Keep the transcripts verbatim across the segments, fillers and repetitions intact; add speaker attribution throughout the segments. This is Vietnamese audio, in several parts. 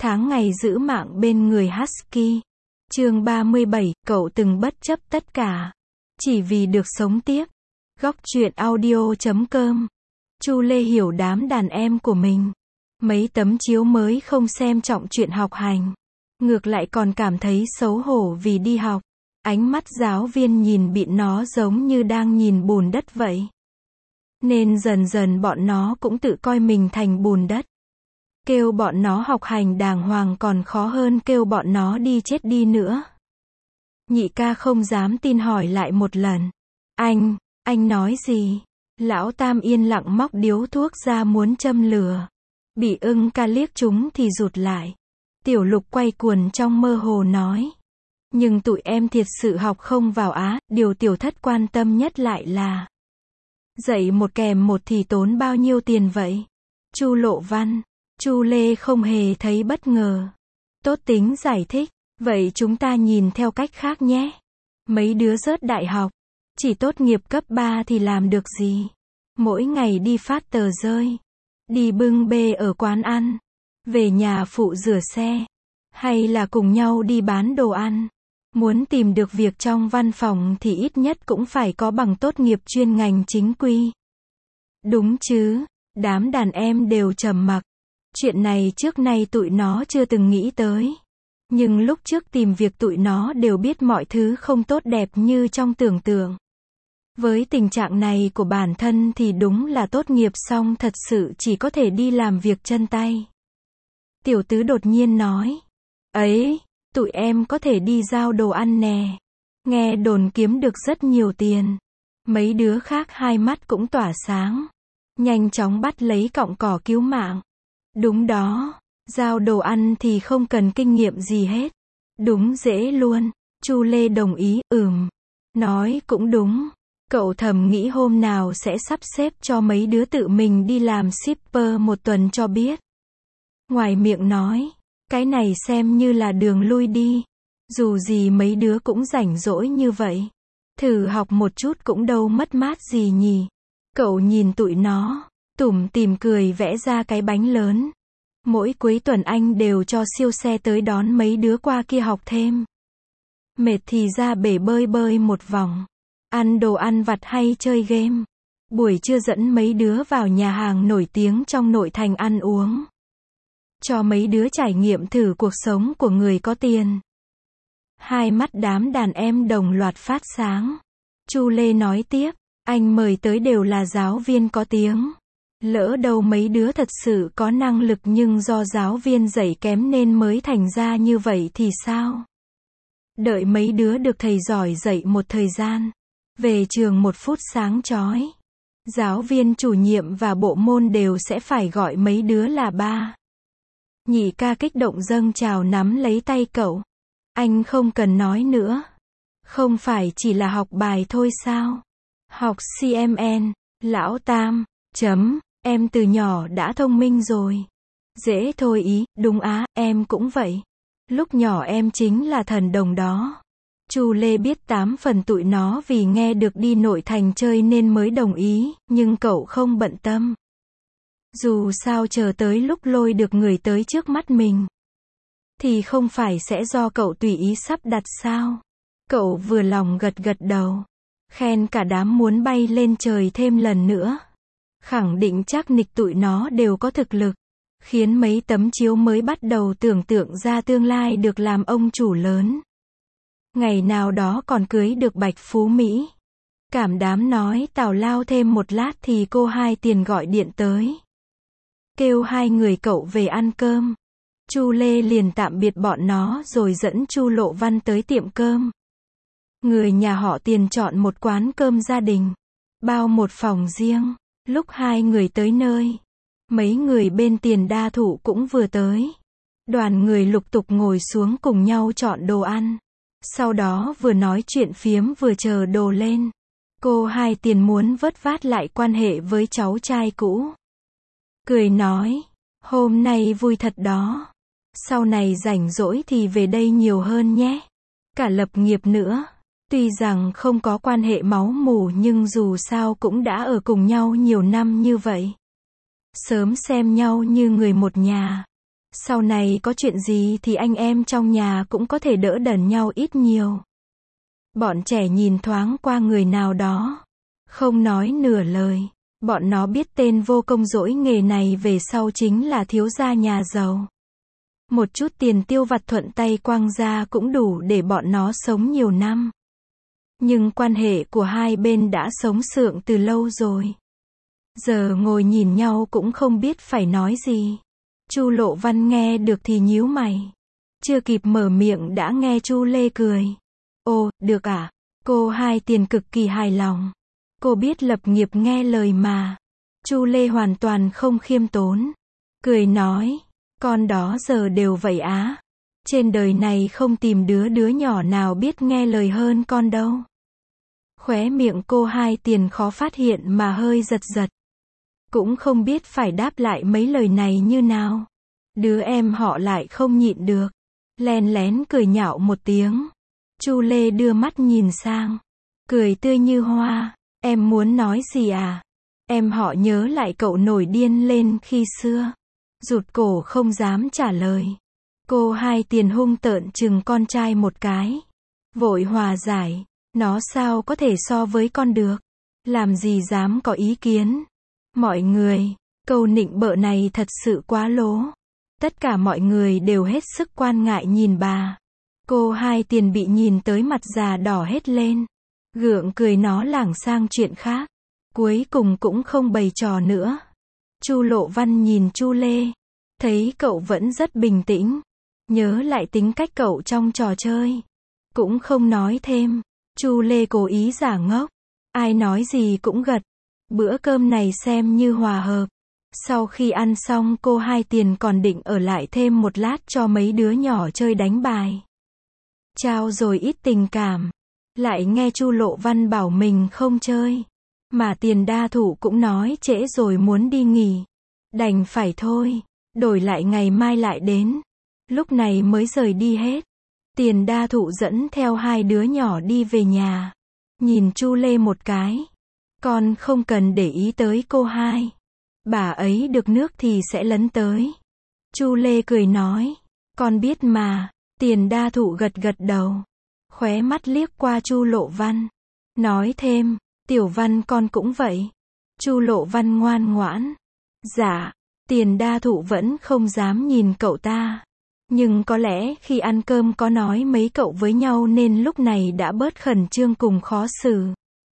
Speaker 1: Tháng ngày giữ mạng bên người Husky. Chương ba mươi bảy, cậu từng bất chấp tất cả chỉ vì được sống tiếp. Góc truyện audio chấm com. Chu Lê hiểu đám đàn em của mình. Mấy tấm chiếu mới không xem trọng chuyện học hành, ngược lại còn cảm thấy xấu hổ vì đi học. Ánh mắt giáo viên nhìn bị nó giống như đang nhìn bùn đất vậy. Nên dần dần bọn nó cũng tự coi mình thành bùn đất. Kêu bọn nó học hành đàng hoàng còn khó hơn kêu bọn nó đi chết đi nữa. Nhị ca không dám tin hỏi lại một lần. Anh, anh nói gì? Lão Tam yên lặng móc điếu thuốc ra muốn châm lửa. Bị ưng ca liếc chúng thì rụt lại. Tiểu Lục quay cuồng trong mơ hồ nói. Nhưng tụi em thiệt sự học không vào á, điều tiểu thất quan tâm nhất lại là dạy một kèm một thì tốn bao nhiêu tiền vậy? Chu Lộ Văn. Chu Lê không hề thấy bất ngờ. Tốt tính giải thích. Vậy chúng ta nhìn theo cách khác nhé. Mấy đứa rớt đại học, chỉ tốt nghiệp cấp ba thì làm được gì? Mỗi ngày đi phát tờ rơi, đi bưng bê ở quán ăn, về nhà phụ rửa xe, hay là cùng nhau đi bán đồ ăn. Muốn tìm được việc trong văn phòng thì ít nhất cũng phải có bằng tốt nghiệp chuyên ngành chính quy. Đúng chứ? Đám đàn em đều trầm mặc. Chuyện này trước nay tụi nó chưa từng nghĩ tới. Nhưng lúc trước tìm việc tụi nó đều biết mọi thứ không tốt đẹp như trong tưởng tượng. Với tình trạng này của bản thân thì đúng là tốt nghiệp xong thật sự chỉ có thể đi làm việc chân tay. Tiểu Tứ đột nhiên nói. Ấy, tụi em có thể đi giao đồ ăn nè. Nghe đồn kiếm được rất nhiều tiền. Mấy đứa khác hai mắt cũng tỏa sáng. Nhanh chóng bắt lấy cọng cỏ cứu mạng. Đúng đó. Giao đồ ăn thì không cần kinh nghiệm gì hết. Đúng dễ luôn. Chu Lê đồng ý, ừm. Nói cũng đúng. Cậu thầm nghĩ hôm nào sẽ sắp xếp cho mấy đứa tự mình đi làm shipper một tuần cho biết. Ngoài miệng nói, cái này xem như là đường lui đi. Dù gì mấy đứa cũng rảnh rỗi như vậy. Thử học một chút cũng đâu mất mát gì nhỉ. Cậu nhìn tụi nó, tủm tỉm cười vẽ ra cái bánh lớn. Mỗi cuối tuần anh đều cho siêu xe tới đón mấy đứa qua kia học thêm. Mệt thì ra bể bơi bơi một vòng. Ăn đồ ăn vặt hay chơi game. Buổi trưa dẫn mấy đứa vào nhà hàng nổi tiếng trong nội thành ăn uống. Cho mấy đứa trải nghiệm thử cuộc sống của người có tiền. Hai mắt đám đàn em đồng loạt phát sáng. Chu Lê nói tiếp, anh mời tới đều là giáo viên có tiếng. Lỡ đâu mấy đứa thật sự có năng lực nhưng do giáo viên dạy kém nên mới thành ra như vậy thì sao? Đợi mấy đứa được thầy giỏi dạy một thời gian. Về trường một phút sáng chói. Giáo viên chủ nhiệm và bộ môn đều sẽ phải gọi mấy đứa là ba. Nhị ca kích động dâng trào nắm lấy tay cậu. Anh không cần nói nữa. Không phải chỉ là học bài thôi sao? Học xê em en, Lão Tam, chấm. Em từ nhỏ đã thông minh rồi. Dễ thôi ý, đúng á, em cũng vậy. Lúc nhỏ em chính là thần đồng đó. Chu Lê biết tám phần tụi nó vì nghe được đi nội thành chơi nên mới đồng ý, nhưng cậu không bận tâm. Dù sao chờ tới lúc lôi được người tới trước mắt mình, thì không phải sẽ do cậu tùy ý sắp đặt sao? Cậu vừa lòng gật gật đầu. Khen cả đám muốn bay lên trời thêm lần nữa. Khẳng định chắc nịch tụi nó đều có thực lực. Khiến mấy tấm chiếu mới bắt đầu tưởng tượng ra tương lai được làm ông chủ lớn. Ngày nào đó còn cưới được Bạch Phú Mỹ. Cảm đám nói tào lao thêm một lát thì cô Hai Tiền gọi điện tới. Kêu hai người cậu về ăn cơm. Chu Lê liền tạm biệt bọn nó rồi dẫn Chu Lộ Văn tới tiệm cơm. Người nhà họ Tiền chọn một quán cơm gia đình. Bao một phòng riêng. Lúc hai người tới nơi, mấy người bên Tiền đa thụ cũng vừa tới. Đoàn người lục tục ngồi xuống cùng nhau chọn đồ ăn. Sau đó vừa nói chuyện phiếm vừa chờ đồ lên. Cô Hai Tiền muốn vớt vát lại quan hệ với cháu trai cũ. Cười nói, hôm nay vui thật đó. Sau này rảnh rỗi thì về đây nhiều hơn nhé. Cả lập nghiệp nữa. Tuy rằng không có quan hệ máu mủ nhưng dù sao cũng đã ở cùng nhau nhiều năm như vậy. Sớm xem nhau như người một nhà. Sau này có chuyện gì thì anh em trong nhà cũng có thể đỡ đần nhau ít nhiều. Bọn trẻ nhìn thoáng qua người nào đó, không nói nửa lời. Bọn nó biết tên vô công dỗi nghề này về sau chính là thiếu gia nhà giàu. Một chút tiền tiêu vặt thuận tay quăng ra cũng đủ để bọn nó sống nhiều năm. Nhưng quan hệ của hai bên đã sống sượng từ lâu rồi. Giờ ngồi nhìn nhau cũng không biết phải nói gì. Chu Lộ Văn nghe được thì nhíu mày. Chưa kịp mở miệng đã nghe Chu Lê cười. Ồ, được à? Cô Hai Tiền cực kỳ hài lòng. Cô biết lập nghiệp nghe lời mà. Chu Lê hoàn toàn không khiêm tốn. Cười nói, con đó giờ đều vậy á. Trên đời này không tìm đứa đứa nhỏ nào biết nghe lời hơn con đâu. Khóe miệng cô Hai Tiền khó phát hiện mà hơi giật giật. Cũng không biết phải đáp lại mấy lời này như nào. Đứa em họ lại không nhịn được. Len lén cười nhạo một tiếng. Chu Lê đưa mắt nhìn sang. Cười tươi như hoa. Em muốn nói gì à? Em họ nhớ lại cậu nổi điên lên khi xưa. Rụt cổ không dám trả lời. Cô Hai Tiền hung tợn chừng con trai một cái. Vội hòa giải. Nó sao có thể so với con được? Làm gì dám có ý kiến? Mọi người, câu nịnh bợ này thật sự quá lố. Tất cả mọi người đều hết sức quan ngại nhìn bà. Cô Hai Tiền bị nhìn tới mặt già đỏ hết lên. Gượng cười nó lảng sang chuyện khác. Cuối cùng cũng không bày trò nữa. Chu Lộ Văn nhìn Chu Lê. Thấy cậu vẫn rất bình tĩnh. Nhớ lại tính cách cậu trong trò chơi. Cũng không nói thêm. Chu Lê cố ý giả ngốc. Ai nói gì cũng gật. Bữa cơm này xem như hòa hợp. Sau khi ăn xong cô Hai Tiền còn định ở lại thêm một lát cho mấy đứa nhỏ chơi đánh bài. Trao rồi ít tình cảm. Lại nghe Chu Lộ Văn bảo mình không chơi. Mà Tiền Đa Thụ cũng nói trễ rồi muốn đi nghỉ. Đành phải thôi. Đổi lại ngày mai lại đến. Lúc này mới rời đi hết. Tiền Đa Thụ dẫn theo hai đứa nhỏ đi về nhà. Nhìn Chu Lê một cái. Con không cần để ý tới cô Hai. Bà ấy được nước thì sẽ lấn tới. Chu Lê cười nói. Con biết mà. Tiền Đa Thụ gật gật đầu. Khóe mắt liếc qua Chu Lộ Văn. Nói thêm. Tiểu Văn con cũng vậy. Chu Lộ Văn ngoan ngoãn. Dạ. Tiền Đa Thụ vẫn không dám nhìn cậu ta. Nhưng có lẽ khi ăn cơm có nói mấy cậu với nhau nên lúc này đã bớt khẩn trương cùng khó xử.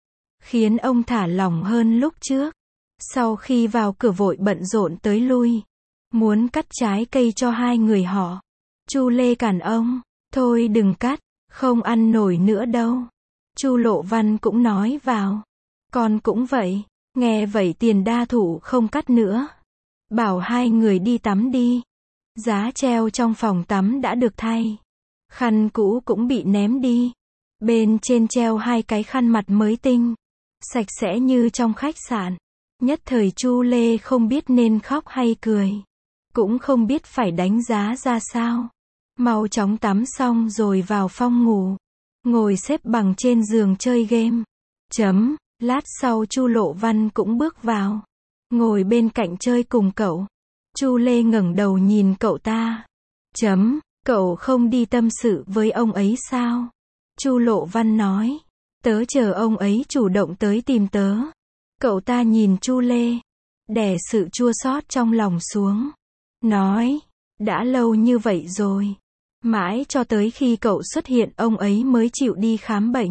Speaker 1: Khiến ông thả lỏng hơn lúc trước. Sau khi vào cửa vội bận rộn tới lui. Muốn cắt trái cây cho hai người họ. Chu Lê cản ông. Thôi đừng cắt. Không ăn nổi nữa đâu. Chu Lộ Văn cũng nói vào. Con cũng vậy. Nghe vậy Tiền Đa Thụ không cắt nữa. Bảo hai người đi tắm đi. Giá treo trong phòng tắm đã được thay. Khăn cũ cũng bị ném đi. Bên trên treo hai cái khăn mặt mới tinh. Sạch sẽ như trong khách sạn. Nhất thời Chu Lê không biết nên khóc hay cười. Cũng không biết phải đánh giá ra sao. Mau chóng tắm xong rồi vào phòng ngủ. Ngồi xếp bằng trên giường chơi game. Chấm. Lát sau Chu Lộ Văn cũng bước vào. Ngồi bên cạnh chơi cùng cậu. Chu Lê ngẩng đầu nhìn cậu ta. Chấm. Cậu không đi tâm sự với ông ấy sao? Chu Lộ Văn nói. Tớ chờ ông ấy chủ động tới tìm tớ. Cậu ta nhìn Chu Lê. Đè sự chua xót trong lòng xuống. Nói. Đã lâu như vậy rồi. Mãi cho tới khi cậu xuất hiện ông ấy mới chịu đi khám bệnh.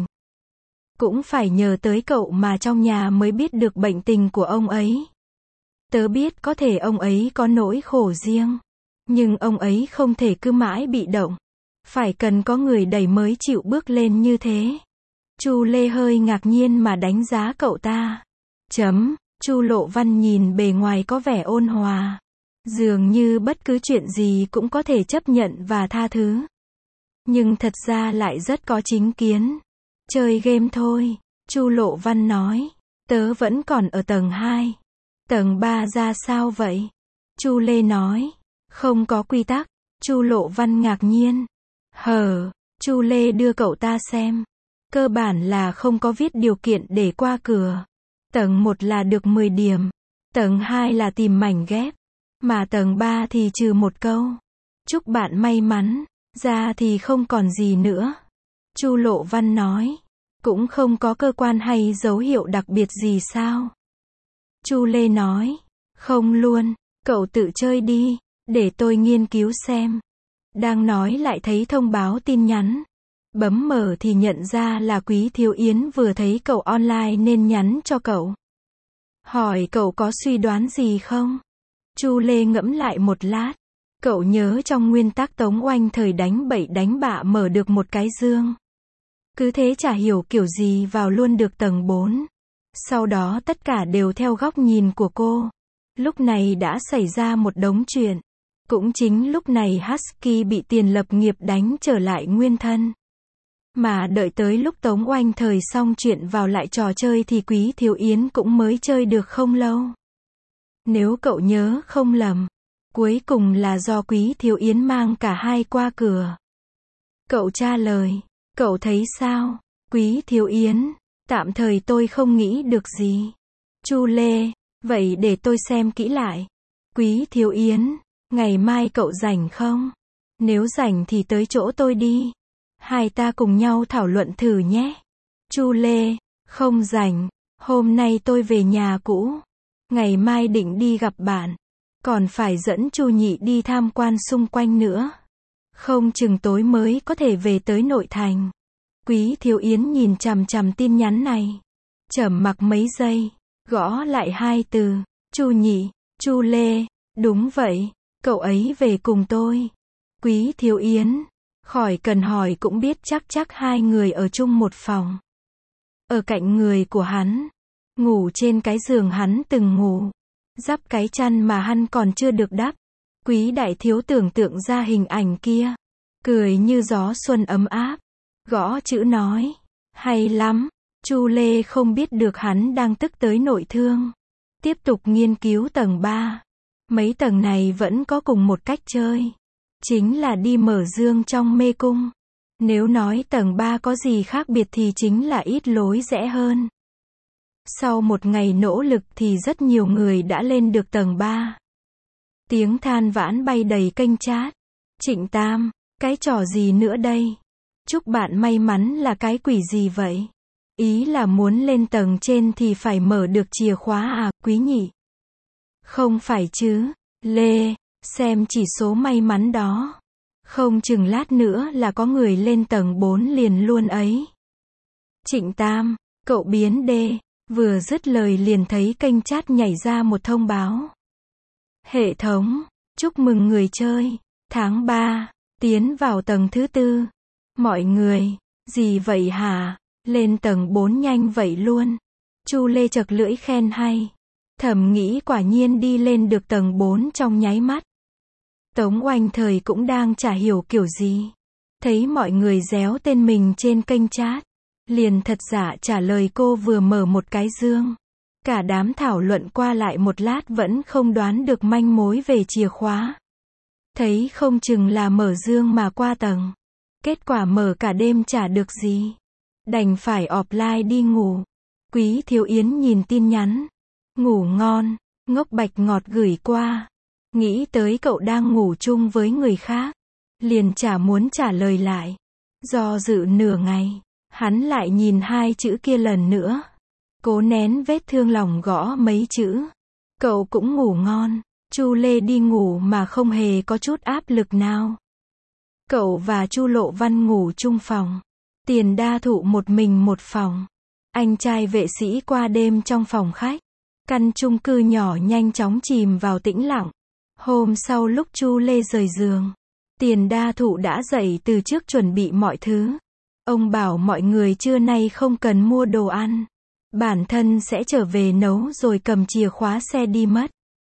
Speaker 1: Cũng phải nhờ tới cậu mà trong nhà mới biết được bệnh tình của ông ấy. Tớ biết có thể ông ấy có nỗi khổ riêng. Nhưng ông ấy không thể cứ mãi bị động. Phải cần có người đẩy mới chịu bước lên như thế. Chu Lê hơi ngạc nhiên mà đánh giá cậu ta. Chấm. Chu Lộ Văn nhìn bề ngoài có vẻ ôn hòa. Dường như bất cứ chuyện gì cũng có thể chấp nhận và tha thứ. Nhưng thật ra lại rất có chính kiến. Chơi game thôi. Chu Lộ Văn nói. Tớ vẫn còn ở tầng hai. Tầng ba ra sao vậy? Chu Lê nói. Không có quy tắc. Chu Lộ Văn ngạc nhiên. Hờ. Chu Lê đưa cậu ta xem. Cơ bản là không có viết điều kiện để qua cửa. Tầng một là được mười điểm. Tầng hai là tìm mảnh ghép. Mà tầng ba thì trừ một câu. Chúc bạn may mắn, ra thì không còn gì nữa. Chu Lộ Văn nói. Cũng không có cơ quan hay dấu hiệu đặc biệt gì sao? Chu Lê nói. Không luôn, cậu tự chơi đi, để tôi nghiên cứu xem. Đang nói lại thấy thông báo tin nhắn. Bấm mở thì nhận ra là Quý Thiếu Yến vừa thấy cậu online nên nhắn cho cậu. Hỏi cậu có suy đoán gì không? Chu Lê ngẫm lại một lát. Cậu nhớ trong nguyên tắc Tống Oanh thời đánh bậy đánh bạ mở được một cái dương. Cứ thế chả hiểu kiểu gì vào luôn được tầng bốn. Sau đó tất cả đều theo góc nhìn của cô. Lúc này đã xảy ra một đống chuyện. Cũng chính lúc này Husky bị Tiền Lập Nghiệp đánh trở lại nguyên thân. Mà đợi tới lúc Tống Oanh thời xong chuyện vào lại trò chơi thì Quý Thiếu Yến cũng mới chơi được không lâu. Nếu cậu nhớ không lầm, cuối cùng là do Quý Thiếu Yến mang cả hai qua cửa. Cậu trả lời, cậu thấy sao? Quý Thiếu Yến, tạm thời tôi không nghĩ được gì. Chu Lê, vậy để tôi xem kỹ lại. Quý Thiếu Yến, ngày mai cậu rảnh không? Nếu rảnh thì tới chỗ tôi đi. Hai ta cùng nhau thảo luận thử nhé. Chu Lê, không rảnh, hôm nay tôi về nhà cũ. Ngày mai định đi gặp bạn. Còn phải dẫn Chu Nhị đi tham quan xung quanh nữa. Không chừng tối mới có thể về tới nội thành. Quý Thiếu Yến nhìn chằm chằm tin nhắn này. Trầm mặc mấy giây, gõ lại hai từ. Chu Nhị, Chu Lê, đúng vậy, cậu ấy về cùng tôi. Quý Thiếu Yến, khỏi cần hỏi cũng biết chắc chắc hai người ở chung một phòng. Ở cạnh người của hắn. Ngủ trên cái giường hắn từng ngủ. Dắp cái chăn mà hắn còn chưa được đắp. Quý đại thiếu tưởng tượng ra hình ảnh kia. Cười như gió xuân ấm áp. Gõ chữ nói. Hay lắm. Chu Lê không biết được hắn đang tức tới nội thương. Tiếp tục nghiên cứu tầng ba. Mấy tầng này vẫn có cùng một cách chơi. Chính là đi mở dương trong mê cung. Nếu nói tầng ba có gì khác biệt thì chính là ít lối rẽ hơn. Sau một ngày nỗ lực thì rất nhiều người đã lên được tầng ba. Tiếng than vãn bay đầy kênh chat. Trịnh Tam, cái trò gì nữa đây? Chúc bạn may mắn là cái quỷ gì vậy? Ý là muốn lên tầng trên thì phải mở được chìa khóa à, Quý Nhị? Không phải chứ, Lê, xem chỉ số may mắn đó. Không chừng lát nữa là có người lên tầng bốn liền luôn ấy. Trịnh Tam, cậu biến đê. Vừa dứt lời liền thấy kênh chat nhảy ra một thông báo. Hệ thống, chúc mừng người chơi, tháng ba, tiến vào tầng thứ tư. Mọi người, gì vậy hả? Lên tầng bốn nhanh vậy luôn. Chu Lê chật lưỡi khen hay. Thầm nghĩ quả nhiên đi lên được tầng bốn trong nháy mắt. Tống Oanh thời cũng đang chả hiểu kiểu gì. Thấy mọi người réo tên mình trên kênh chat. Liền thật giả trả lời cô vừa mở một cái dương. Cả đám thảo luận qua lại một lát vẫn không đoán được manh mối về chìa khóa. Thấy không chừng là mở dương mà qua tầng. Kết quả mở cả đêm chả được gì. Đành phải offline đi ngủ. Quý Thiếu Yến nhìn tin nhắn. Ngủ ngon, ngốc bạch ngọt gửi qua. Nghĩ tới cậu đang ngủ chung với người khác. Liền chả muốn trả lời lại. Do dự nửa ngày. Hắn lại nhìn hai chữ kia lần nữa. Cố nén vết thương lòng gõ mấy chữ. Cậu cũng ngủ ngon. Chu Lê đi ngủ mà không hề có chút áp lực nào. Cậu và Chu Lộ Văn ngủ chung phòng. Tiền Đa Thụ một mình một phòng. Anh trai vệ sĩ qua đêm trong phòng khách. Căn chung cư nhỏ nhanh chóng chìm vào tĩnh lặng. Hôm sau lúc Chu Lê rời giường, Tiền Đa Thụ đã dậy từ trước chuẩn bị mọi thứ. Ông bảo mọi người trưa nay không cần mua đồ ăn. Bản thân sẽ trở về nấu rồi cầm chìa khóa xe đi mất.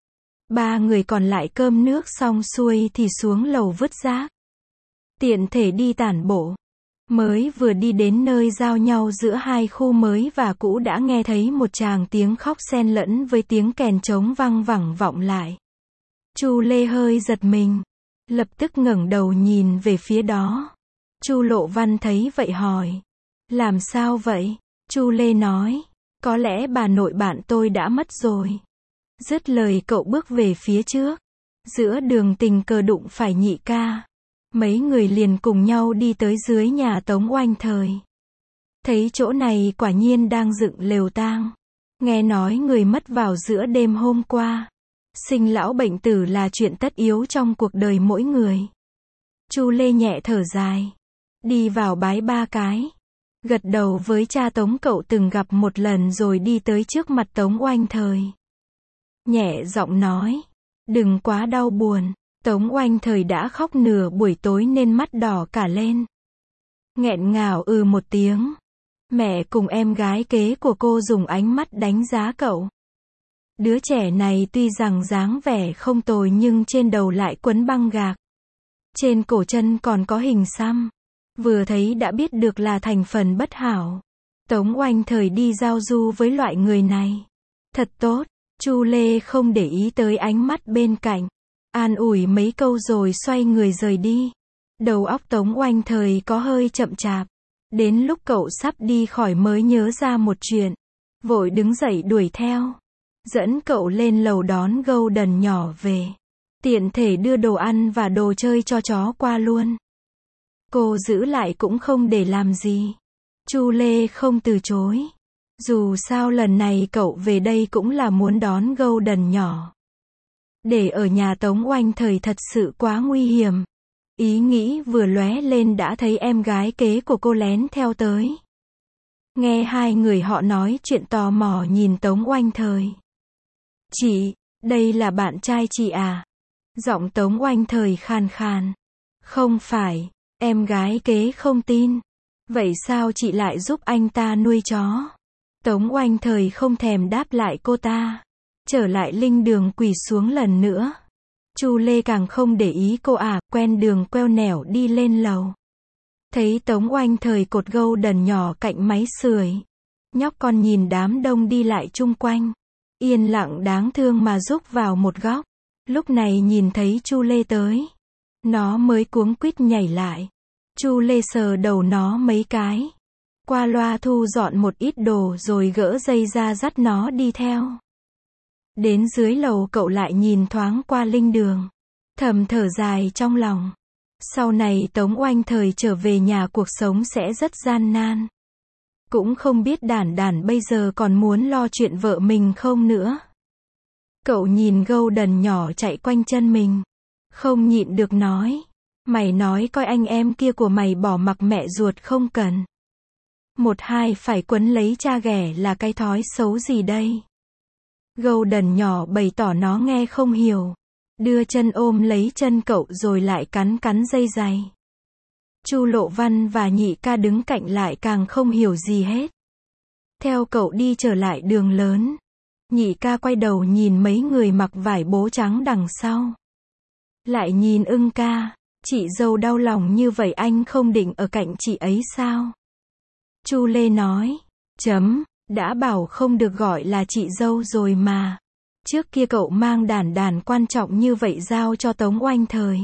Speaker 1: Ba người còn lại cơm nước xong xuôi thì xuống lầu vứt rác. Tiện thể đi tản bộ. Mới vừa đi đến nơi giao nhau giữa hai khu mới và cũ đã nghe thấy một tràng tiếng khóc xen lẫn với tiếng kèn trống văng vẳng vọng lại. Chu Lê hơi giật mình. Lập tức ngẩng đầu nhìn về phía đó. Chu Lộ Văn thấy vậy hỏi. Làm sao vậy? Chu Lê nói. Có lẽ bà nội bạn tôi đã mất rồi. Dứt lời cậu bước về phía trước. Giữa đường tình cờ đụng phải nhị ca. Mấy người liền cùng nhau đi tới dưới nhà Tống Oanh Thời. Thấy chỗ này quả nhiên đang dựng lều tang. Nghe nói người mất vào giữa đêm hôm qua. Sinh lão bệnh tử là chuyện tất yếu trong cuộc đời mỗi người. Chu Lê nhẹ thở dài. Đi vào bái ba cái. Gật đầu với cha Tống cậu từng gặp một lần rồi đi tới trước mặt Tống Oanh Thời. Nhẹ giọng nói. Đừng quá đau buồn. Tống Oanh Thời đã khóc nửa buổi tối nên mắt đỏ cả lên. Nghẹn ngào ừ một tiếng. Mẹ cùng em gái kế của cô dùng ánh mắt đánh giá cậu. Đứa trẻ này tuy rằng dáng vẻ không tồi nhưng trên đầu lại quấn băng gạc. Trên cổ chân còn có hình xăm. Vừa thấy đã biết được là thành phần bất hảo. Tống Oanh Thời đi giao du với loại người này. Thật tốt. Chu Lê không để ý tới ánh mắt bên cạnh. An ủi mấy câu rồi xoay người rời đi. Đầu óc Tống Oanh Thời có hơi chậm chạp. Đến lúc cậu sắp đi khỏi mới nhớ ra một chuyện. Vội đứng dậy đuổi theo. Dẫn cậu lên lầu đón Golden nhỏ về. Tiện thể đưa đồ ăn và đồ chơi cho chó qua luôn. Cô giữ lại cũng không để làm gì. Chu Lê không từ chối. Dù sao lần này cậu về đây cũng là muốn đón Golden nhỏ. Để ở nhà Tống Oanh Thời thật sự quá nguy hiểm. Ý nghĩ vừa lóe lên đã thấy em gái kế của cô lén theo tới. Nghe hai người họ nói chuyện tò mò nhìn Tống Oanh Thời. Chị, đây là bạn trai chị à? Giọng Tống Oanh Thời khàn khàn. Không phải, em gái kế không tin. Vậy sao chị lại giúp anh ta nuôi chó? Tống Oanh Thời không thèm đáp lại cô ta. Trở lại linh đường quỳ xuống lần nữa. Chu Lê càng không để ý cô à, quen đường queo nẻo đi lên lầu. Thấy Tống Oanh Thời cột Golden nhỏ cạnh máy sưởi. Nhóc con nhìn đám đông đi lại chung quanh. Yên lặng đáng thương mà rúc vào một góc. Lúc này nhìn thấy Chu Lê tới. Nó mới cuống quýt nhảy lại. Chu Lê sờ đầu nó mấy cái. Qua loa thu dọn một ít đồ rồi gỡ dây ra dắt nó đi theo. Đến dưới lầu cậu lại nhìn thoáng qua linh đường. Thầm thở dài trong lòng. Sau này Tống Oanh Thời trở về nhà cuộc sống sẽ rất gian nan. Cũng không biết đản đản bây giờ còn muốn lo chuyện vợ mình không nữa. Cậu nhìn Golden nhỏ chạy quanh chân mình. Không nhịn được nói. Mày nói coi anh em kia của mày bỏ mặc mẹ ruột không cần. Một hai phải quấn lấy cha ghẻ là cái thói xấu gì đây? Golden nhỏ bày tỏ nó nghe không hiểu. Đưa chân ôm lấy chân cậu rồi lại cắn cắn dây giày. Chu Lộ Văn và nhị ca đứng cạnh lại càng không hiểu gì hết. Theo cậu đi trở lại đường lớn. Nhị ca quay đầu nhìn mấy người mặc vải bố trắng đằng sau. Lại nhìn ưng ca. Chị dâu đau lòng như vậy anh không định ở cạnh chị ấy sao? Chu Lê nói. Chấm. Đã bảo không được gọi là chị dâu rồi mà. Trước kia cậu mang đàn đàn quan trọng như vậy giao cho Tống Oanh Thời.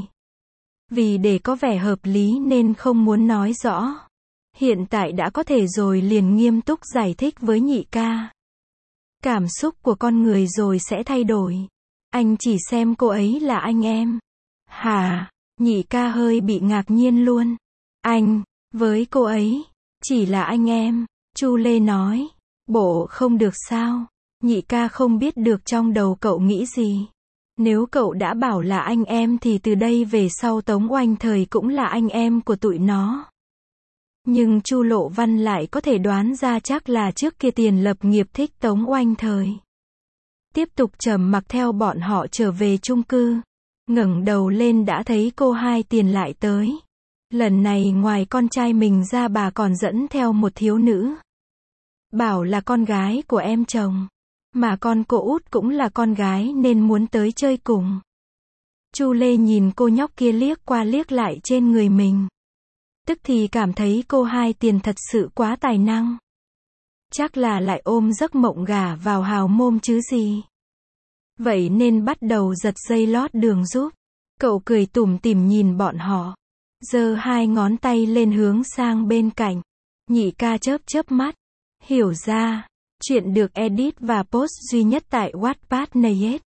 Speaker 1: Vì để có vẻ hợp lý nên không muốn nói rõ. Hiện tại đã có thể rồi liền nghiêm túc giải thích với nhị ca. Cảm xúc của con người rồi sẽ thay đổi. Anh chỉ xem cô ấy là anh em. Hả? Nhị ca hơi bị ngạc nhiên luôn. Anh, với cô ấy, chỉ là anh em. Chu Lê nói. Bộ không được sao? Nhị ca không biết được trong đầu cậu nghĩ gì. Nếu cậu đã bảo là anh em thì từ đây về sau Tống Oanh Thời cũng là anh em của tụi nó. Nhưng Chu Lộ Văn lại có thể đoán ra chắc là trước kia Tiền lập nghiệp thích Tống Oanh Thời. Tiếp tục trầm mặc theo bọn họ trở về chung cư. Ngẩng đầu lên đã thấy cô hai Tiền lại tới. Lần này ngoài con trai mình ra bà còn dẫn theo một thiếu nữ. Bảo là con gái của em chồng. Mà con cô út cũng là con gái nên muốn tới chơi cùng. Chu Lê nhìn cô nhóc kia liếc qua liếc lại trên người mình. Tức thì cảm thấy cô hai Tiền thật sự quá tài năng. Chắc là lại ôm giấc mộng gả vào hào môn chứ gì. Vậy nên bắt đầu giật dây lót đường giúp. Cậu cười tủm tỉm nhìn bọn họ. Giơ hai ngón tay lên hướng sang bên cạnh. Nhị ca chớp chớp mắt. Hiểu ra. Chuyện được edit và post duy nhất tại Wattpad này hết.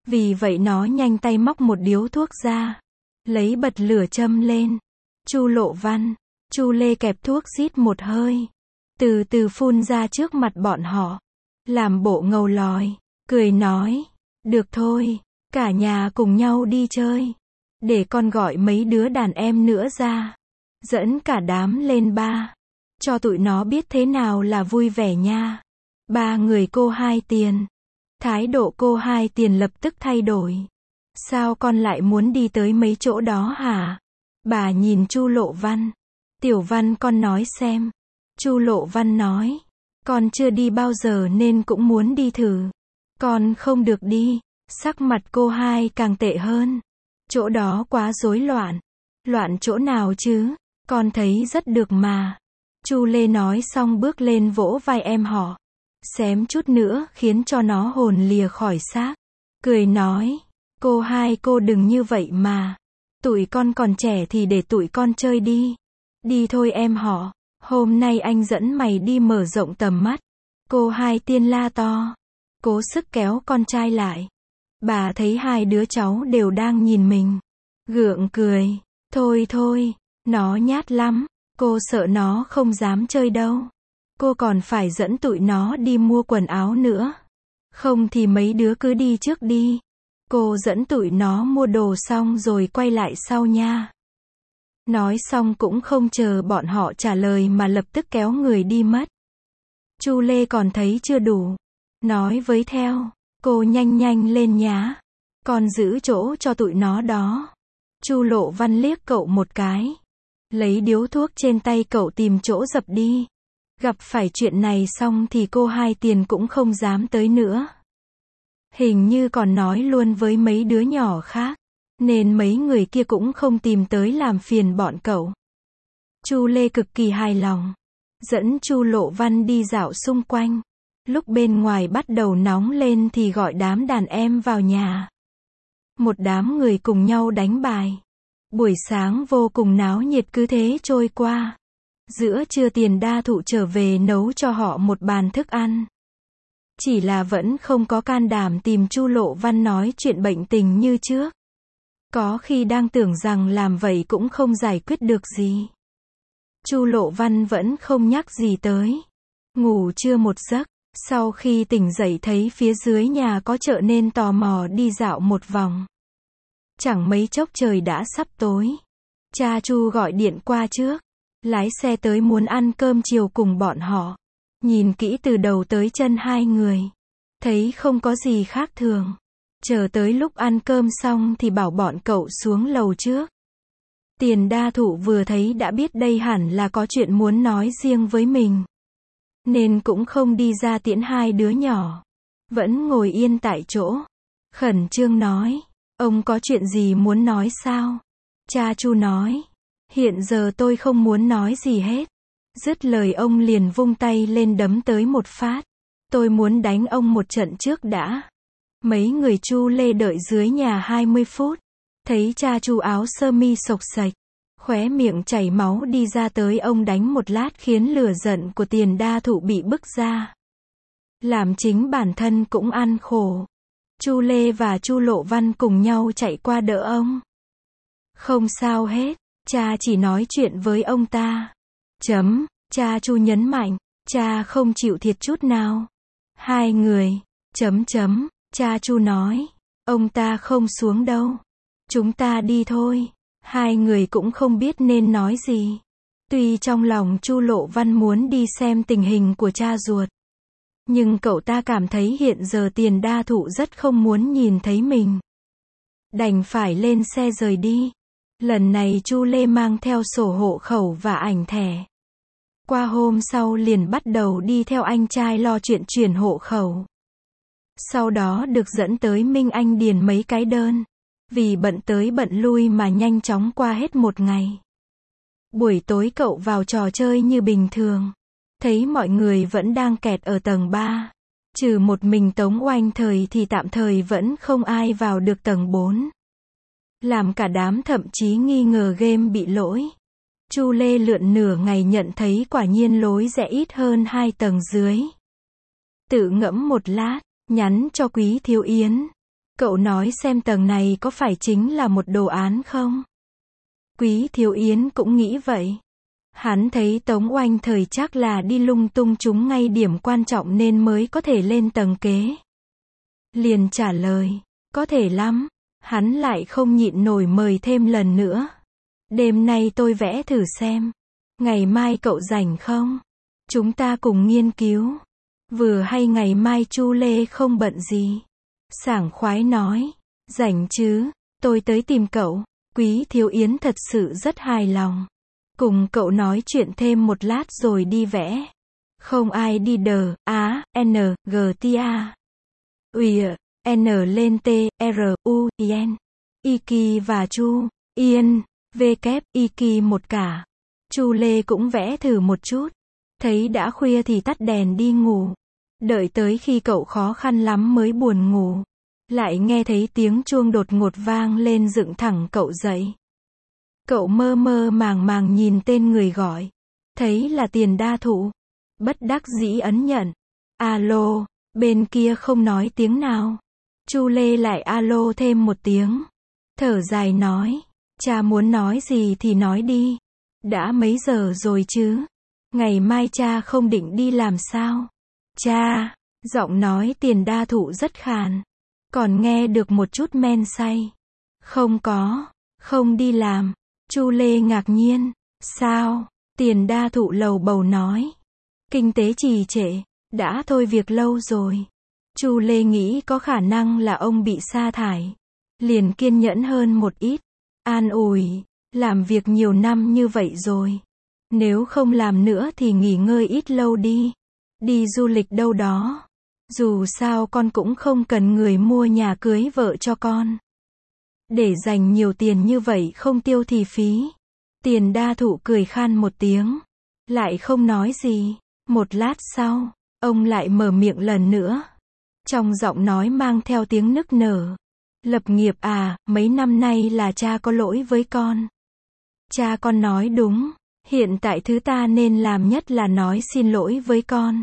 Speaker 1: Vì vậy nó nhanh tay móc một điếu thuốc ra, lấy bật lửa châm lên. Chu Lộ Văn, Chu Lê kẹp thuốc rít một hơi, từ từ phun ra trước mặt bọn họ, làm bộ ngầu lòi, cười nói, được thôi, cả nhà cùng nhau đi chơi, để con gọi mấy đứa đàn em nữa ra, dẫn cả đám lên ba, cho tụi nó biết thế nào là vui vẻ nha. Ba người cô Hai Tiền. Thái độ cô Hai Tiền lập tức thay đổi. Sao con lại muốn đi tới mấy chỗ đó hả? Bà nhìn Chu Lộ Văn. Tiểu Văn con nói xem. Chu Lộ Văn nói, con chưa đi bao giờ nên cũng muốn đi thử. Con không được đi. Sắc mặt cô Hai càng tệ hơn. Chỗ đó quá rối loạn. Loạn chỗ nào chứ? Con thấy rất được mà. Chu Lê nói xong bước lên vỗ vai em họ. Xém chút nữa khiến cho nó hồn lìa khỏi xác. Cười nói, cô Hai cô đừng như vậy mà. Tụi con còn trẻ thì để tụi con chơi đi. Đi thôi em họ, hôm nay anh dẫn mày đi mở rộng tầm mắt. Cô Hai Tiên la to, cố sức kéo con trai lại. Bà thấy hai đứa cháu đều đang nhìn mình, gượng cười, thôi thôi, nó nhát lắm, cô sợ nó không dám chơi đâu. Cô còn phải dẫn tụi nó đi mua quần áo nữa. Không thì mấy đứa cứ đi trước đi. Cô dẫn tụi nó mua đồ xong rồi quay lại sau nha. Nói xong cũng không chờ bọn họ trả lời mà lập tức kéo người đi mất. Chu Lê còn thấy chưa đủ, nói với theo, cô nhanh nhanh lên nhá. Con giữ chỗ cho tụi nó đó. Chu Lộ Văn liếc cậu một cái. Lấy điếu thuốc trên tay cậu tìm chỗ dập đi. Gặp phải chuyện này xong thì cô Hai Tiền cũng không dám tới nữa. Hình như còn nói luôn với mấy đứa nhỏ khác, nên mấy người kia cũng không tìm tới làm phiền bọn cậu. Chu Lê cực kỳ hài lòng, dẫn Chu Lộ Văn đi dạo xung quanh. Lúc bên ngoài bắt đầu nóng lên thì gọi đám đàn em vào nhà. Một đám người cùng nhau đánh bài. Buổi sáng vô cùng náo nhiệt cứ thế trôi qua. Giữa trưa Tiền Đa Thụ trở về nấu cho họ một bàn thức ăn. Chỉ là vẫn không có can đảm tìm Chu Lộ Văn nói chuyện bệnh tình như trước. Có khi đang tưởng rằng làm vậy cũng không giải quyết được gì. Chu Lộ Văn vẫn không nhắc gì tới. Ngủ trưa một giấc, sau khi tỉnh dậy thấy phía dưới nhà có chợ nên tò mò đi dạo một vòng. Chẳng mấy chốc trời đã sắp tối. Cha Chu gọi điện qua trước. Lái xe tới muốn ăn cơm chiều cùng bọn họ. Nhìn kỹ từ đầu tới chân hai người. Thấy không có gì khác thường. Chờ tới lúc ăn cơm xong thì bảo bọn cậu xuống lầu trước. Tiền Đa Thụ vừa thấy đã biết đây hẳn là có chuyện muốn nói riêng với mình. Nên cũng không đi ra tiễn hai đứa nhỏ. Vẫn ngồi yên tại chỗ. Khẩn trương nói. Ông có chuyện gì muốn nói sao? Cha Chu nói. Hiện giờ tôi không muốn nói gì hết. Dứt lời ông liền vung tay lên đấm tới một phát. Tôi muốn đánh ông một trận trước đã. Mấy người Chu Lê đợi dưới nhà hai mươi phút. Thấy cha Chu áo sơ mi xộc xạch, khóe miệng chảy máu đi ra tới ông đánh một lát khiến lửa giận của Tiền Đa Thụ bị bức ra. Làm chính bản thân cũng ăn khổ. Chu Lê và Chu Lộ Văn cùng nhau chạy qua đỡ ông. Không sao hết, cha chỉ nói chuyện với ông ta. Chấm, cha Chu nhấn mạnh, cha không chịu thiệt chút nào. Hai người, chấm chấm, cha Chu nói, ông ta không xuống đâu. Chúng ta đi thôi. Hai người cũng không biết nên nói gì. Tuy trong lòng Chu Lộ Văn muốn đi xem tình hình của cha ruột, nhưng cậu ta cảm thấy hiện giờ Tiền Đa Thụ rất không muốn nhìn thấy mình. Đành phải lên xe rời đi. Lần này Chu Lê mang theo sổ hộ khẩu và ảnh thẻ. Qua hôm sau liền bắt đầu đi theo anh trai lo chuyện chuyển hộ khẩu. Sau đó được dẫn tới Minh Anh điền mấy cái đơn. Vì bận tới bận lui mà nhanh chóng qua hết một ngày. Buổi tối cậu vào trò chơi như bình thường. Thấy mọi người vẫn đang kẹt ở tầng ba. Trừ một mình Tống Oanh Thời thì tạm thời vẫn không ai vào được tầng bốn. Làm cả đám thậm chí nghi ngờ game bị lỗi. Chu Lê lượn nửa ngày nhận thấy quả nhiên lối rẽ ít hơn hai tầng dưới. Tự ngẫm một lát, nhắn cho Quý Thiếu Yến. Cậu nói xem tầng này có phải chính là một đồ án không? Quý Thiếu Yến cũng nghĩ vậy. Hắn thấy Tống Oanh thời chắc là đi lung tung trúng ngay điểm quan trọng nên mới có thể lên tầng kế. Liền trả lời, có thể lắm. Hắn lại không nhịn nổi mời thêm lần nữa. Đêm nay tôi vẽ thử xem. Ngày mai cậu rảnh không? Chúng ta cùng nghiên cứu. Vừa hay ngày mai Chu Lê không bận gì. Sảng khoái nói, rảnh chứ, tôi tới tìm cậu. Quý Thiếu Yến thật sự rất hài lòng. Cùng cậu nói chuyện thêm một lát rồi đi vẽ. Không ai đi đờ, á, n, g, t, a. Ui, n lên t, r, u, n. Iki và Chu, Yên, v, kép, Iki một cả. Chu Lê cũng vẽ thử một chút. Thấy đã khuya thì tắt đèn đi ngủ. Đợi tới khi cậu khó khăn lắm mới buồn ngủ. Lại nghe thấy tiếng chuông đột ngột vang lên dựng thẳng cậu dậy. Cậu mơ mơ màng màng nhìn tên người gọi. Thấy là Tiền Đa Thụ. Bất đắc dĩ ấn nhận. Alo, bên kia không nói tiếng nào. Chu Lê lại alo thêm một tiếng. Thở dài nói, cha muốn nói gì thì nói đi. Đã mấy giờ rồi chứ? Ngày mai cha không định đi làm sao? Cha, giọng nói Tiền Đa Thụ rất khàn. Còn nghe được một chút men say. Không có, không đi làm. Chu Lê ngạc nhiên. Sao? Tiền Đa Thụ lầu bầu nói. Kinh tế trì trệ, đã thôi việc lâu rồi. Chu Lê nghĩ có khả năng là ông bị sa thải. Liền kiên nhẫn hơn một ít. An ủi, làm việc nhiều năm như vậy rồi. Nếu không làm nữa thì nghỉ ngơi ít lâu đi. Đi du lịch đâu đó. Dù sao con cũng không cần người mua nhà cưới vợ cho con. Để dành nhiều tiền như vậy không tiêu thì phí. Tiền Đa Thụ cười khan một tiếng. Lại không nói gì. Một lát sau, ông lại mở miệng lần nữa. Trong giọng nói mang theo tiếng nức nở. Lập nghiệp à, mấy năm nay là cha có lỗi với con. Cha con nói đúng. Hiện tại thứ ta nên làm nhất là nói xin lỗi với con.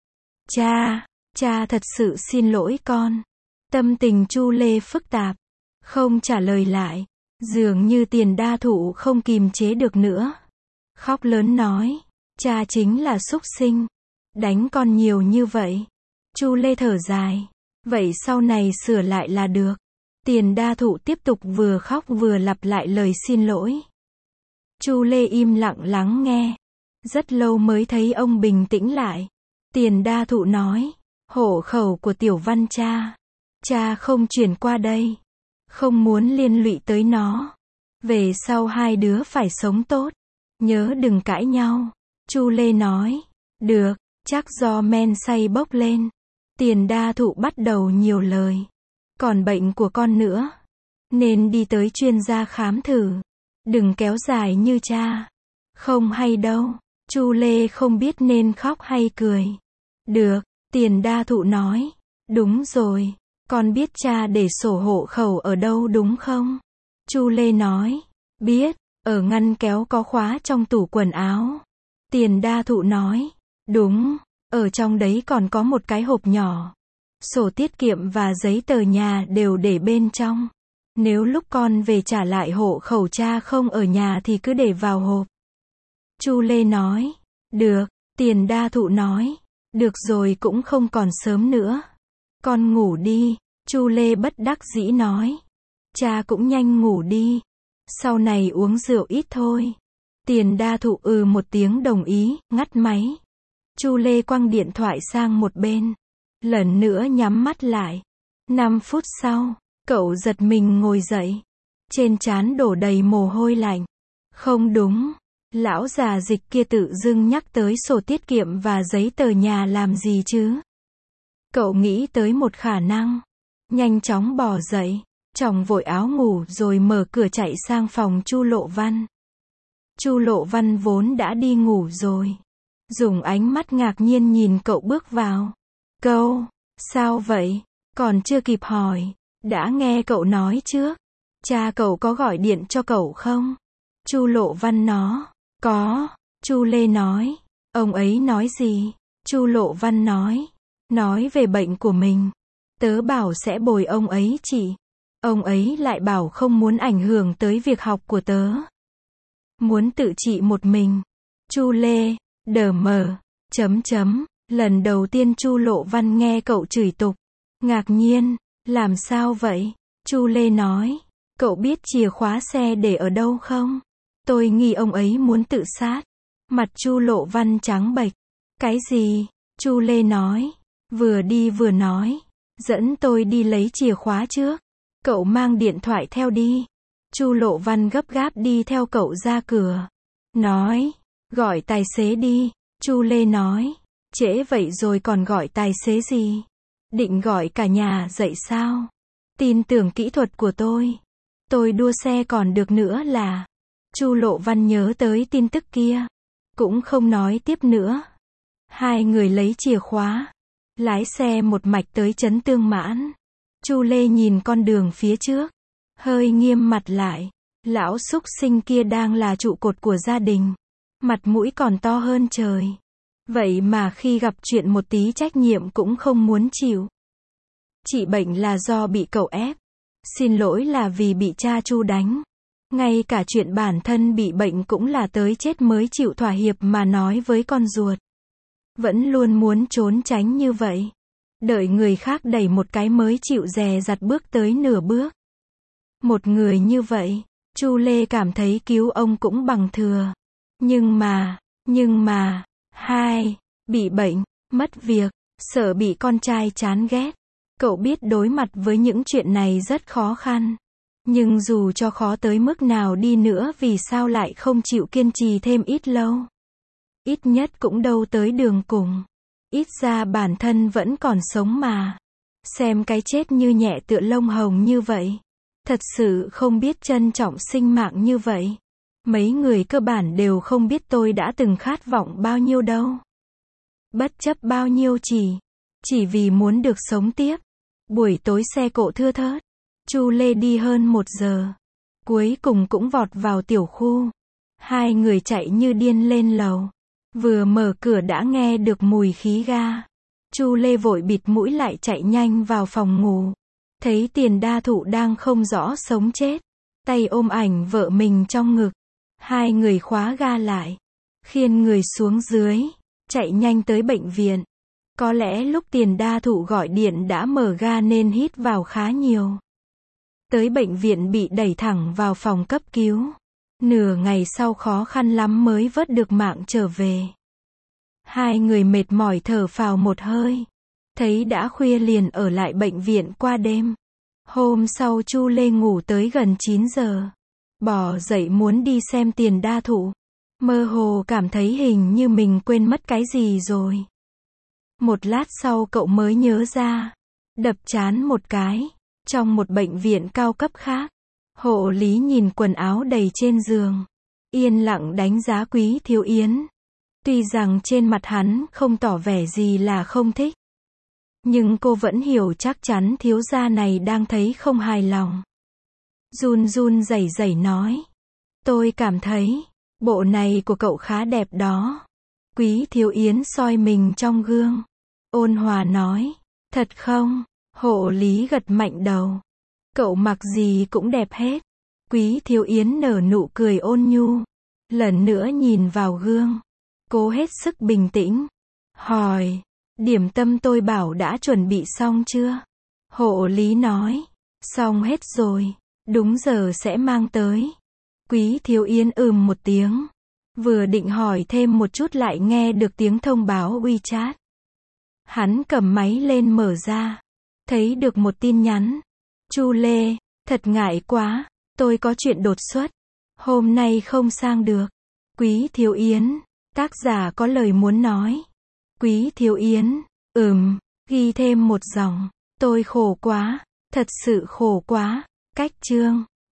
Speaker 1: Cha, cha thật sự xin lỗi con. Tâm tình Chu Lê phức tạp. Không trả lời lại. Dường như Tiền Đa Thụ không kìm chế được nữa. Khóc lớn nói. Cha chính là súc sinh. Đánh con nhiều như vậy. Chu Lê thở dài. Vậy sau này sửa lại là được. Tiền Đa Thụ tiếp tục vừa khóc vừa lặp lại lời xin lỗi. Chu Lê im lặng lắng nghe. Rất lâu mới thấy ông bình tĩnh lại. Tiền Đa Thụ nói. Hộ khẩu của Tiểu Văn cha. Cha không chuyển qua đây. Không muốn liên lụy tới nó. Về sau hai đứa phải sống tốt. Nhớ đừng cãi nhau. Chu Lê nói. Được, chắc do men say bốc lên. Tiền Đa Thụ bắt đầu nhiều lời. Còn bệnh của con nữa. Nên đi tới chuyên gia khám thử. Đừng kéo dài như cha. Không hay đâu. Chu Lê không biết nên khóc hay cười. Được, Tiền Đa Thụ nói. Đúng rồi. Con biết cha để sổ hộ khẩu ở đâu đúng không? Chu Lê nói. Biết, ở ngăn kéo có khóa trong tủ quần áo. Tiền Đa Thụ nói. Đúng, ở trong đấy còn có một cái hộp nhỏ. Sổ tiết kiệm và giấy tờ nhà đều để bên trong. Nếu lúc con về trả lại hộ khẩu cha không ở nhà thì cứ để vào hộp. Chu Lê nói. Được, Tiền Đa Thụ nói. Được rồi cũng không còn sớm nữa. Con ngủ đi, Chu Lê bất đắc dĩ nói. Cha cũng nhanh ngủ đi. Sau này uống rượu ít thôi. Tiền Đa Thụ ừ một tiếng đồng ý, ngắt máy. Chu Lê quăng điện thoại sang một bên. Lần nữa nhắm mắt lại. Năm phút sau, cậu giật mình ngồi dậy. Trên trán đổ đầy mồ hôi lạnh. Không đúng. Lão già Dịch kia tự dưng nhắc tới sổ tiết kiệm và giấy tờ nhà làm gì chứ? Cậu nghĩ tới một khả năng. Nhanh chóng bò dậy. Chồng vội áo ngủ rồi mở cửa chạy sang phòng Chu Lộ Văn. Chu Lộ Văn vốn đã đi ngủ rồi. Dùng ánh mắt ngạc nhiên nhìn cậu bước vào. Câu, sao vậy? Còn chưa kịp hỏi. Đã nghe cậu nói trước. Cha cậu có gọi điện cho cậu không? Chu Lộ Văn nó. Có. Chu Lê nói. Ông ấy nói gì? Chu Lộ Văn nói. Nói về bệnh của mình. Tớ bảo sẽ bồi ông ấy chị. Ông ấy lại bảo không muốn ảnh hưởng tới việc học của tớ. Muốn tự trị một mình. Chu Lê, đờ mờ, chấm chấm, lần đầu tiên Chu Lộ Văn nghe cậu chửi tục. Ngạc nhiên, làm sao vậy? Chu Lê nói, cậu biết chìa khóa xe để ở đâu không? Tôi nghi ông ấy muốn tự sát. Mặt Chu Lộ Văn trắng bệch. Cái gì? Chu Lê nói, vừa đi vừa nói, dẫn tôi đi lấy chìa khóa trước. Cậu mang điện thoại theo đi. Chu Lộ Văn gấp gáp đi theo cậu ra cửa. Nói, gọi tài xế đi. Chu Lê nói, trễ vậy rồi còn gọi tài xế gì? Định gọi cả nhà dậy sao? Tin tưởng kỹ thuật của tôi. Tôi đua xe còn được nữa là. Chu Lộ Văn nhớ tới tin tức kia. Cũng không nói tiếp nữa. Hai người lấy chìa khóa. Lái xe một mạch tới trấn Tương Mãn. Chu Lê nhìn con đường phía trước. Hơi nghiêm mặt lại. Lão súc sinh kia đang là trụ cột của gia đình. Mặt mũi còn to hơn trời. Vậy mà khi gặp chuyện một tí trách nhiệm cũng không muốn chịu. Chị bệnh là do bị cậu ép. Xin lỗi là vì bị cha Chu đánh. Ngay cả chuyện bản thân bị bệnh cũng là tới chết mới chịu thỏa hiệp mà nói với con ruột. Vẫn luôn muốn trốn tránh như vậy. Đợi người khác đẩy một cái mới chịu dè dặt bước tới nửa bước. Một người như vậy, Chu Lê cảm thấy cứu ông cũng bằng thừa. Nhưng mà, nhưng mà, hai, bị bệnh, mất việc, sợ bị con trai chán ghét. Cậu biết đối mặt với những chuyện này rất khó khăn. Nhưng dù cho khó tới mức nào đi nữa vì sao lại không chịu kiên trì thêm ít lâu. Ít nhất cũng đâu tới đường cùng. Ít ra bản thân vẫn còn sống mà. Xem cái chết như nhẹ tựa lông hồng như vậy. Thật sự không biết trân trọng sinh mạng như vậy. Mấy người cơ bản đều không biết tôi đã từng khát vọng bao nhiêu đâu. Bất chấp bao nhiêu chỉ. Chỉ vì muốn được sống tiếp. Buổi tối xe cộ thưa thớt. Chu Lê đi hơn một giờ. Cuối cùng cũng vọt vào tiểu khu. Hai người chạy như điên lên lầu. Vừa mở cửa đã nghe được mùi khí ga. Chu Lê vội bịt mũi lại chạy nhanh vào phòng ngủ. Thấy Tiền Đa Thụ đang không rõ sống chết. Tay ôm ảnh vợ mình trong ngực. Hai người khóa ga lại. Khiêng người xuống dưới. Chạy nhanh tới bệnh viện. Có lẽ lúc Tiền Đa Thụ gọi điện đã mở ga nên hít vào khá nhiều. Tới bệnh viện bị đẩy thẳng vào phòng cấp cứu. Nửa ngày sau khó khăn lắm mới vớt được mạng trở về. Hai người mệt mỏi thở phào một hơi. Thấy đã khuya liền ở lại bệnh viện qua đêm. Hôm sau Chu Lê ngủ tới gần chín giờ. Bỏ dậy muốn đi xem Tiền Đa Thụ. Mơ hồ cảm thấy hình như mình quên mất cái gì rồi. Một lát sau cậu mới nhớ ra. Đập trán một cái. Trong một bệnh viện cao cấp khác. Hộ lý nhìn quần áo đầy trên giường. Yên lặng đánh giá Quý Thiếu Yến. Tuy rằng trên mặt hắn không tỏ vẻ gì là không thích. Nhưng cô vẫn hiểu chắc chắn thiếu gia này đang thấy không hài lòng. Run run rẩy rẩy nói. Tôi cảm thấy, bộ này của cậu khá đẹp đó. Quý Thiếu Yến soi mình trong gương. Ôn hòa nói. Thật không? Hộ lý gật mạnh đầu. Cậu mặc gì cũng đẹp hết. Quý Thiếu Yến nở nụ cười ôn nhu. Lần nữa nhìn vào gương. Cố hết sức bình tĩnh. Hỏi. Điểm tâm tôi bảo đã chuẩn bị xong chưa? Hộ lý nói. Xong hết rồi. Đúng giờ sẽ mang tới. Quý Thiếu Yến ừm một tiếng. Vừa định hỏi thêm một chút lại nghe được tiếng thông báo WeChat. Hắn cầm máy lên mở ra. Thấy được một tin nhắn. Chu Lê, thật ngại quá. Tôi có chuyện đột xuất. Hôm nay không sang được. Quý Thiếu Yến. Tác giả có lời muốn nói. Quý Thiếu Yến. Ừm. Ghi thêm một dòng. Tôi khổ quá. Thật sự khổ quá. Cách chương.